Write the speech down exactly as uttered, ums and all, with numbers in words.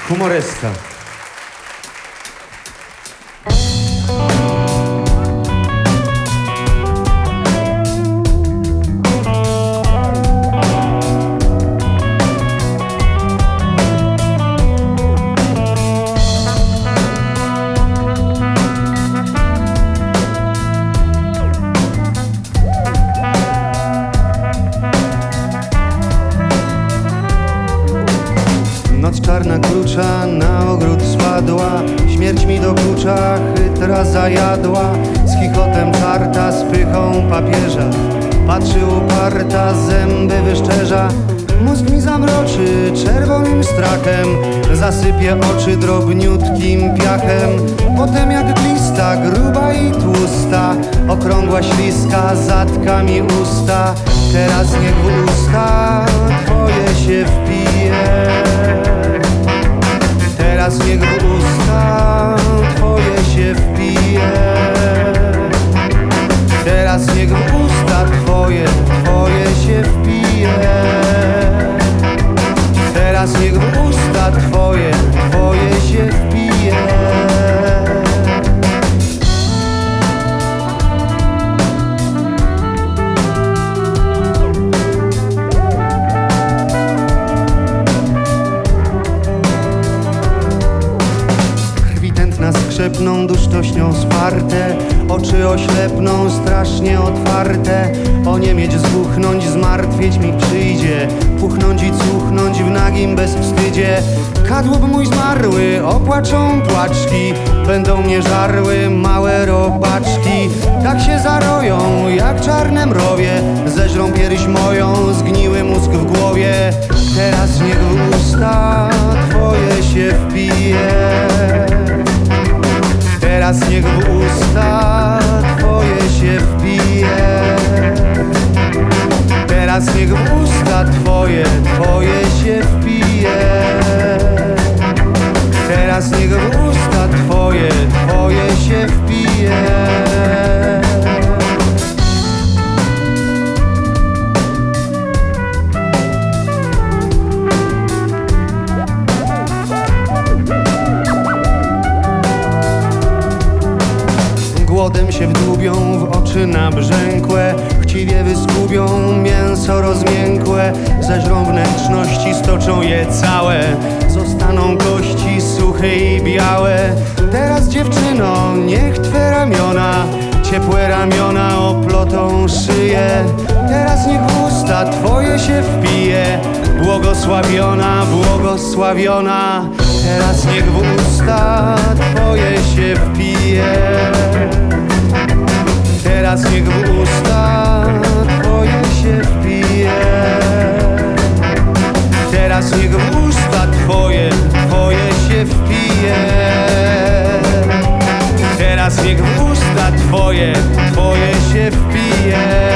Humoreska. Noc czarna krucza, na ogród spadła, śmierć mi dokucza, chytra zajadła. Z chichotem czarta, z pychą papieża, patrzy uparta, zęby wyszczerza. Mózg mi zamroczy czerwonym strachem, zasypie oczy drobniutkim piachem. Potem jak glista, gruba i tłusta, okrągła śliska, zatka mi usta. Teraz niech w usta twoje się wpije. Teraz niech w usta twoje się wpije. Teraz niech w usta twoje, twoje się wpije. Teraz niech w usta twoje, twoje się wpije. Skrzepną dusznością sparte, oczy oślepną strasznie otwarte. Oniemieć, zbuchnąć, zmartwieć mi przyjdzie, puchnąć i cuchnąć w nagim bezwstydzie. Kadłub mój zmarły, opłaczą płaczki, będą mnie żarły małe robaczki. Tak się zaroją jak czarne mrowie, zeżrą pierś moją, zgniły mózg w głowie. Teraz niech w usta twoje się wpije. Teraz niech w usta twoje się wpije. Teraz niech w usta twoje, twoje się wpije. Teraz niech w usta twoje, twoje się wpije. Głodem się wdłubią w oczy nabrzękłe, chciwie wyskubią mięso rozmiękłe. Zeżrą wnętrzności, stoczą je całe, zostaną kości suche i białe. Teraz dziewczyno, niech twe ramiona, ciepłe ramiona oplotą szyję. Teraz niech w usta twoje się wpije, błogosławiona, błogosławiona. Teraz niech w usta twoje się wpije. Teraz niech w usta twoje się wpije. Teraz niech w usta twoje, twoje się wpije. Teraz niech w usta twoje, twoje się wpije.